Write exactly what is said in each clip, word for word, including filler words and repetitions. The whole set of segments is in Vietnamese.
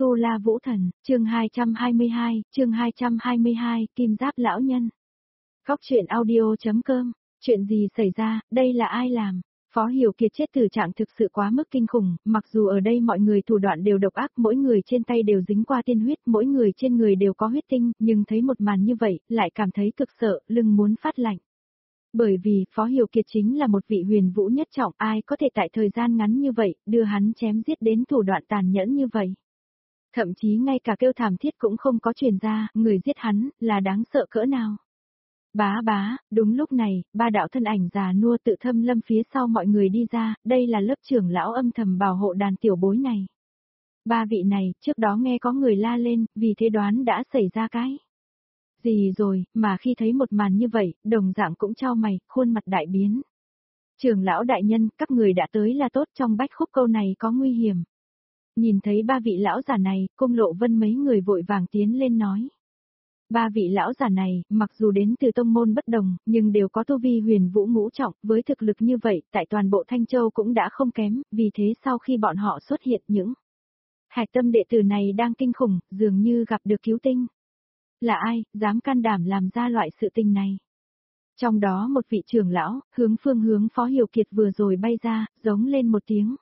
Tu La Vũ Thần, chương hai trăm hai mươi hai, chương hai trăm hai mươi hai, Kim Giáp Lão Nhân. Góc truyện audio.com, chuyện gì xảy ra, đây là ai làm? Phó Hiểu Kiệt chết tử trạng thực sự quá mức kinh khủng, mặc dù ở đây mọi người thủ đoạn đều độc ác, mỗi người trên tay đều dính qua tiên huyết, mỗi người trên người đều có huyết tinh, nhưng thấy một màn như vậy, lại cảm thấy cực sợ, lưng muốn phát lạnh. Bởi vì, Phó Hiểu Kiệt chính là một vị huyền vũ nhất trọng, ai có thể tại thời gian ngắn như vậy, đưa hắn chém giết đến thủ đoạn tàn nhẫn như vậy. Thậm chí ngay cả kêu thảm thiết cũng không có truyền ra, người giết hắn, là đáng sợ cỡ nào. Bá bá, đúng lúc này, ba đạo thân ảnh già nua tự thâm lâm phía sau mọi người đi ra, đây là lớp trưởng lão âm thầm bảo hộ đàn tiểu bối này. Ba vị này, trước đó nghe có người la lên, vì thế đoán đã xảy ra cái gì rồi, mà khi thấy một màn như vậy, đồng dạng cũng chau mày, khuôn mặt đại biến. Trưởng lão đại nhân, các người đã tới là tốt, trong bách khúc câu này có nguy hiểm. Nhìn thấy ba vị lão già này, Cung Lộ Vân mấy người vội vàng tiến lên nói. Ba vị lão già này, mặc dù đến từ tông môn bất đồng, nhưng đều có tu vi huyền vũ ngũ trọng, với thực lực như vậy, tại toàn bộ Thanh Châu cũng đã không kém, vì thế sau khi bọn họ xuất hiện những hạch tâm đệ tử này đang kinh khủng, dường như gặp được cứu tinh. Là ai, dám can đảm làm ra loại sự tình này? Trong đó một vị trưởng lão, hướng phương hướng Phó Hiểu Kiệt vừa rồi bay ra, giống lên một tiếng.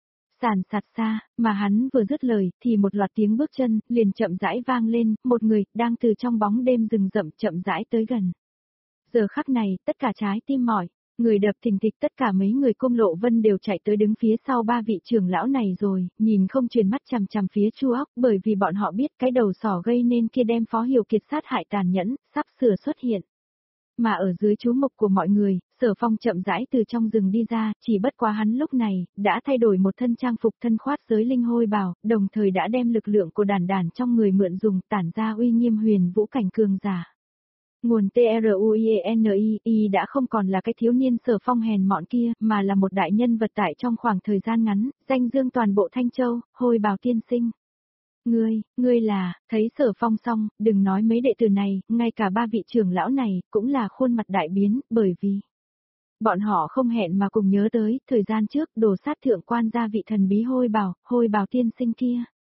Sàn sạt xa, mà hắn vừa dứt lời, thì một loạt tiếng bước chân, liền chậm rãi vang lên, một người, đang từ trong bóng đêm rừng rậm chậm rãi tới gần. Giờ khắc này, tất cả trái tim mỏi, người đập thình thịch, tất cả mấy người Cung Lộ Vân đều chạy tới đứng phía sau ba vị trưởng lão này rồi, nhìn không truyền mắt chằm chằm phía Chu Óc, bởi vì bọn họ biết cái đầu sỏ gây nên kia đem Phó Hiểu Kiệt sát hại tàn nhẫn, sắp sửa xuất hiện. Mà ở dưới chú mục của mọi người, Sở Phong chậm rãi từ trong rừng đi ra, chỉ bất quá hắn lúc này, đã thay đổi một thân trang phục thân khoát giới linh hôi bào, đồng thời đã đem lực lượng của đàn đàn trong người mượn dùng tản ra uy nghiêm huyền vũ cảnh cường giả. Nguồn T R U I E N I I đã không còn là cái thiếu niên Sở Phong hèn mọn kia, mà là một đại nhân vật tại trong khoảng thời gian ngắn, danh dương toàn bộ Thanh Châu, hôi bào tiên sinh. Ngươi, ngươi là, thấy Sở Phong xong, đừng nói mấy đệ tử này, ngay cả ba vị trưởng lão này, cũng là khuôn mặt đại biến, bởi vì bọn họ không hẹn mà cùng nhớ tới, thời gian trước, đồ sát thượng quan gia vị thần bí hôi bào, hôi bào tiên sinh kia.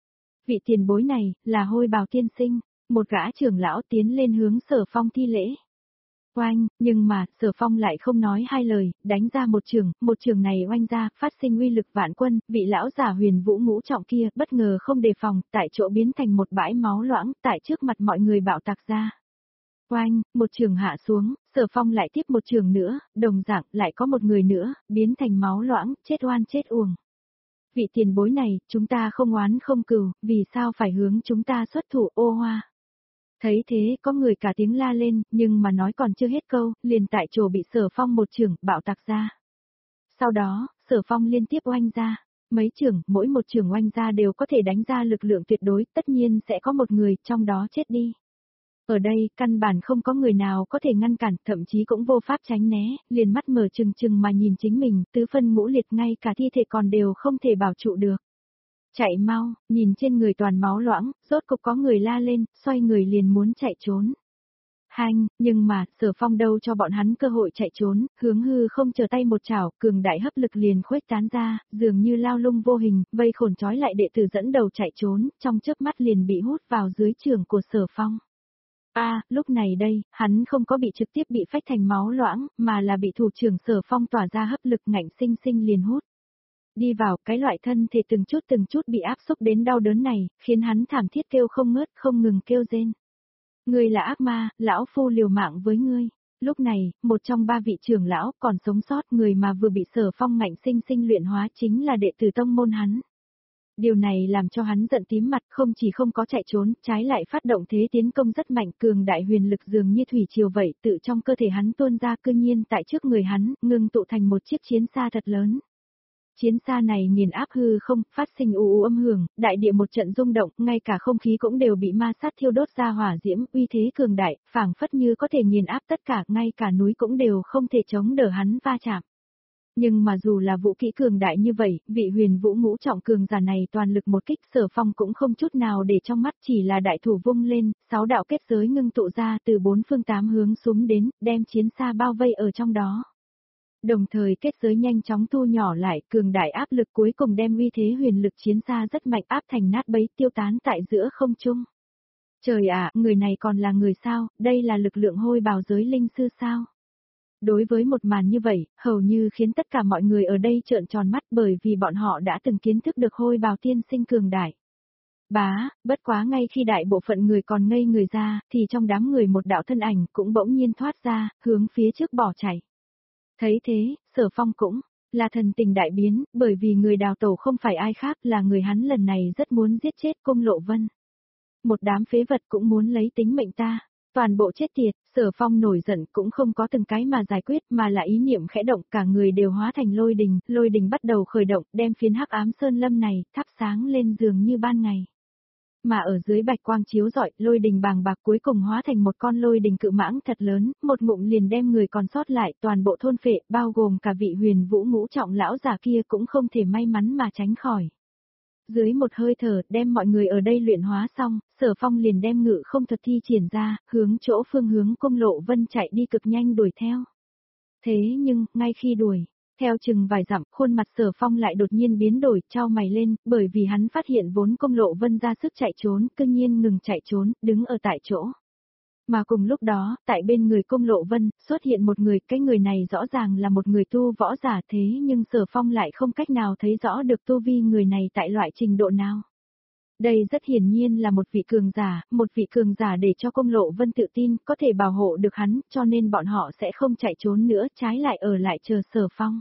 Vị tiền bối này, là hôi bào tiên sinh, một gã trưởng lão tiến lên hướng Sở Phong thi lễ. Oanh, nhưng mà, Sở Phong lại không nói hai lời, đánh ra một trường, một trường này oanh ra, phát sinh uy lực vạn quân, vị lão giả huyền vũ ngũ trọng kia, bất ngờ không đề phòng, tại chỗ biến thành một bãi máu loãng, tại trước mặt mọi người bạo tạc ra. Oanh, một trường hạ xuống, Sở Phong lại tiếp một trường nữa, đồng dạng, lại có một người nữa, biến thành máu loãng, chết oan chết uổng. Vị tiền bối này, chúng ta không oán không cừu, vì sao phải hướng chúng ta xuất thủ ô hoa? Thấy thế, có người cả tiếng la lên, nhưng mà nói còn chưa hết câu, liền tại chỗ bị Sở Phong một trường, bạo tạc ra. Sau đó, Sở Phong liên tiếp oanh ra. Mấy trường, mỗi một trường oanh ra đều có thể đánh ra lực lượng tuyệt đối, tất nhiên sẽ có một người trong đó chết đi. Ở đây, căn bản không có người nào có thể ngăn cản, thậm chí cũng vô pháp tránh né, liền mắt mở trừng trừng mà nhìn chính mình, tứ phân ngũ liệt ngay cả thi thể còn đều không thể bảo trụ được. Chạy mau, nhìn trên người toàn máu loãng, rốt cục có người la lên, xoay người liền muốn chạy trốn. Hanh, nhưng mà, Sở Phong đâu cho bọn hắn cơ hội chạy trốn, hướng hư không chờ tay một chảo, cường đại hấp lực liền khuếch tán ra, dường như lao lung vô hình, vây khổn trói lại đệ tử dẫn đầu chạy trốn, trong chớp mắt liền bị hút vào dưới trường của Sở Phong. A, à, lúc này đây, hắn không có bị trực tiếp bị phách thành máu loãng, mà là bị thủ trưởng Sở Phong tỏa ra hấp lực ngạnh sinh sinh liền hút. Đi vào, cái loại thân thể từng chút từng chút bị áp xúc đến đau đớn này, khiến hắn thảm thiết kêu không ngớt, không ngừng kêu rên. Ngươi là ác ma, lão phu liều mạng với ngươi. Lúc này, một trong ba vị trưởng lão còn sống sót, người mà vừa bị Sở Phong ngạnh sinh sinh luyện hóa chính là đệ tử tông môn hắn. Điều này làm cho hắn giận tím mặt, không chỉ không có chạy trốn, trái lại phát động thế tiến công rất mạnh, cường đại huyền lực dường như thủy triều vậy, tự trong cơ thể hắn tuôn ra, cư nhiên tại trước người hắn, ngưng tụ thành một chiếc chiến xa thật lớn. Chiến xa này nghiền áp hư không, phát sinh u u âm hưởng, đại địa một trận rung động, ngay cả không khí cũng đều bị ma sát thiêu đốt ra hỏa diễm, uy thế cường đại, phảng phất như có thể nghiền áp tất cả, ngay cả núi cũng đều không thể chống đỡ hắn va chạm. Nhưng mà dù là vũ kỹ cường đại như vậy, vị huyền vũ ngũ trọng cường giả này toàn lực một kích, Sở Phong cũng không chút nào để trong mắt, chỉ là đại thủ vung lên, sáu đạo kết giới ngưng tụ ra từ bốn phương tám hướng xuống đến, đem chiến xa bao vây ở trong đó. Đồng thời kết giới nhanh chóng thu nhỏ lại, cường đại áp lực cuối cùng đem uy thế huyền lực chiến xa rất mạnh áp thành nát bấy tiêu tán tại giữa không trung. Trời ạ, người này còn là người sao, đây là lực lượng hôi bào giới linh sư sao? Đối với một màn như vậy, hầu như khiến tất cả mọi người ở đây trợn tròn mắt bởi vì bọn họ đã từng kiến thức được hôi bào tiên sinh cường đại. Bá, bất quá ngay khi đại bộ phận người còn ngây người ra, thì trong đám người một đạo thân ảnh cũng bỗng nhiên thoát ra, hướng phía trước bỏ chạy. Thấy thế, Sở Phong cũng là thần tình đại biến, bởi vì người đào tổ không phải ai khác là người hắn lần này rất muốn giết chết Cung Lộ Vân. Một đám phế vật cũng muốn lấy tính mệnh ta. Toàn bộ chết tiệt, Sở Phong nổi giận cũng không có từng cái mà giải quyết mà là ý niệm khẽ động, cả người đều hóa thành lôi đình, lôi đình bắt đầu khởi động, đem phiến hắc ám sơn lâm này thắp sáng lên giường như ban ngày. Mà ở dưới bạch quang chiếu rọi, lôi đình bàng bạc cuối cùng hóa thành một con lôi đình cự mãng thật lớn, một ngụm liền đem người còn sót lại toàn bộ thôn phệ, bao gồm cả vị huyền vũ ngũ trọng lão già kia cũng không thể may mắn mà tránh khỏi. Dưới một hơi thở, đem mọi người ở đây luyện hóa xong, Sở Phong liền đem ngự không thuật thi triển ra, hướng chỗ phương hướng Cung Lộ Vân chạy đi cực nhanh đuổi theo. Thế nhưng, ngay khi đuổi, theo chừng vài dặm, khuôn mặt Sở Phong lại đột nhiên biến đổi, chau mày lên, bởi vì hắn phát hiện vốn Cung Lộ Vân ra sức chạy trốn, cư nhiên ngừng chạy trốn, đứng ở tại chỗ. Mà cùng lúc đó, tại bên người Cung Lộ Vân, xuất hiện một người, cái người này rõ ràng là một người tu võ giả thế nhưng Sở Phong lại không cách nào thấy rõ được tu vi người này tại loại trình độ nào. Đây rất hiển nhiên là một vị cường giả, một vị cường giả để cho Cung Lộ Vân tự tin có thể bảo hộ được hắn, cho nên bọn họ sẽ không chạy trốn nữa, trái lại ở lại chờ Sở Phong.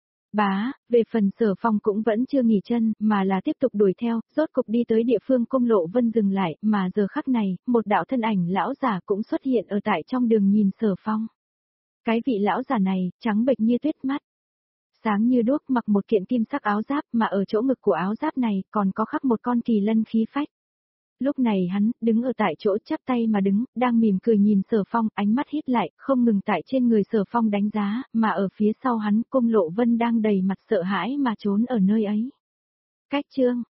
Bá, về phần Sở Phong cũng vẫn chưa nghỉ chân, mà là tiếp tục đuổi theo, rốt cục đi tới địa phương Cung Lộ Vân dừng lại, mà giờ khắc này, một đạo thân ảnh lão giả cũng xuất hiện ở tại trong đường nhìn Sở Phong. Cái vị lão giả này, trắng bệch như tuyết mắt, sáng như đuốc, mặc một kiện kim sắc áo giáp, mà ở chỗ ngực của áo giáp này còn có khắc một con kỳ lân khí phách. Lúc này hắn, đứng ở tại chỗ chắp tay mà đứng, đang mỉm cười nhìn Sở Phong, ánh mắt hít lại, không ngừng tại trên người Sở Phong đánh giá, mà ở phía sau hắn, Cung Lộ Vân đang đầy mặt sợ hãi mà trốn ở nơi ấy. Cách chương